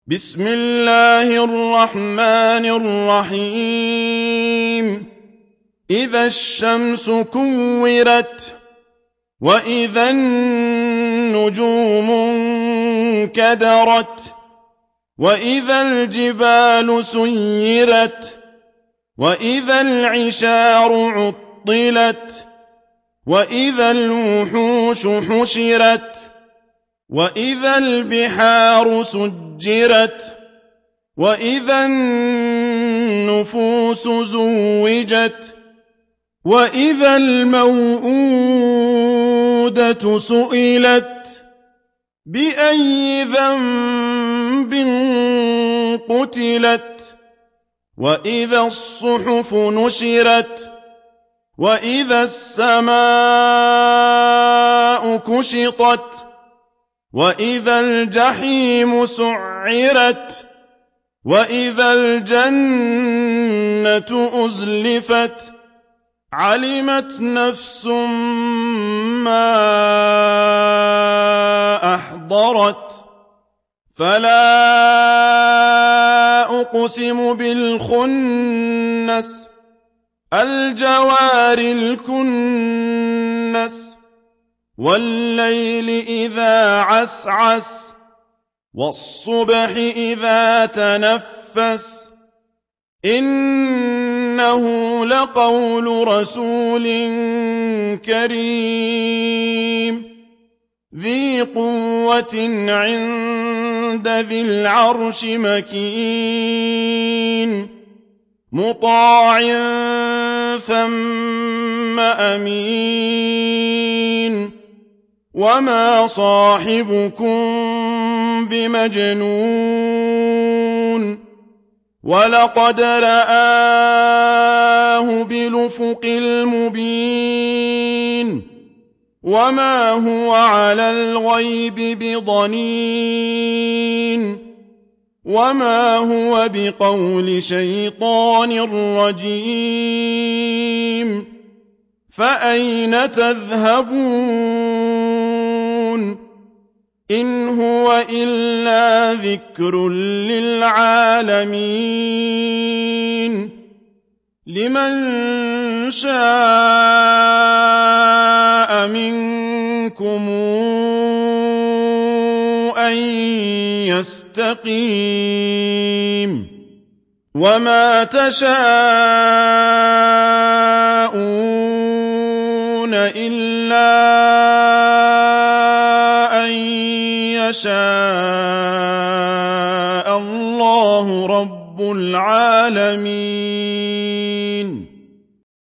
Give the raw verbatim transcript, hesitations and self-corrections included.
بسم الله الرحمن الرحيم إذا الشمس كورت وإذا النجوم انكدرت وإذا الجبال سيرت وإذا العشار عطلت وإذا الوحوش حشرت وإذا البحار سجرت وإذا النفوس زوجت وإذا الموءودة سئلت بأي ذنب قتلت وإذا الصحف نشرت وإذا السماء كشطت وإذا الجحيم سعرت وإذا الجنة أزلفت علمت نفس ما أحضرت فلا أقسم بالخنس الجوار الكنس والليل إذا عسعس والصبح إذا تنفس إنه لقول رسول كريم ذي قوة عند ذي العرش مكين مطاع ثم أمين وما صاحبكم بمجنون ولقد رآه بالأفق المبين وما هو على الغيب بضنين وما هو بقول شيطان رجيم فأين تذهبون إن هو إلا ذكر للعالمين لمن شاء منكم أن يستقيم وما تشاءون إلا أن يشاء الله رب العالمين